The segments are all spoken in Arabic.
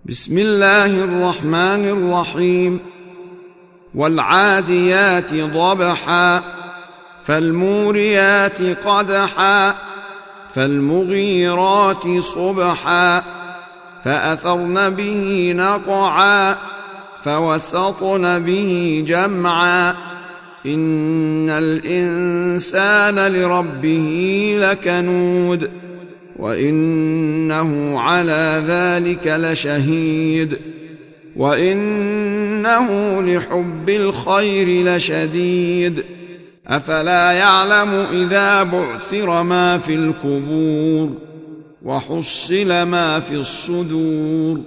بسم الله الرحمن الرحيم. والعاديات ضبحا فالموريات قدحا فالمغيرات صبحا فأثرن به نقعا فوسطن به جمعا إن الإنسان لربه لكنود وإنه على ذلك لشهيد وإنه لحب الخير لشديد أفلا يعلم إذا بعثر ما في القبور وحصل ما في الصدور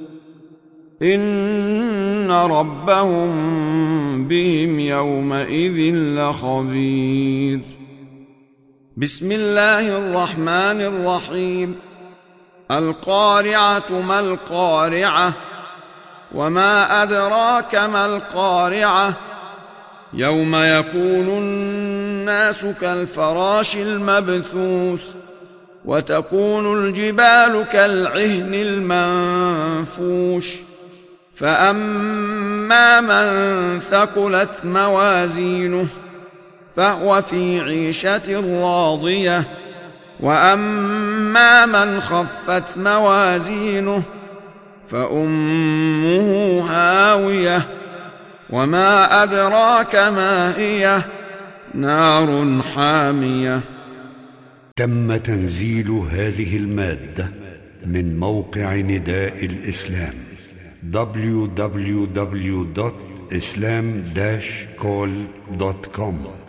إن ربهم بهم يومئذ لخبير. بسم الله الرحمن الرحيم. القارعة ما القارعة وما أدراك ما القارعة يوم يكون الناس كالفراش المبثوث وتكون الجبال كالعهن المنفوش فأما من ثقلت موازينه فهو في عيشة راضية وأما من خفت موازينه فأمه هاوية وما أدراك ما هي نار حامية. تم تنزيل هذه المادة من موقع نداء الإسلام www.islam-call.com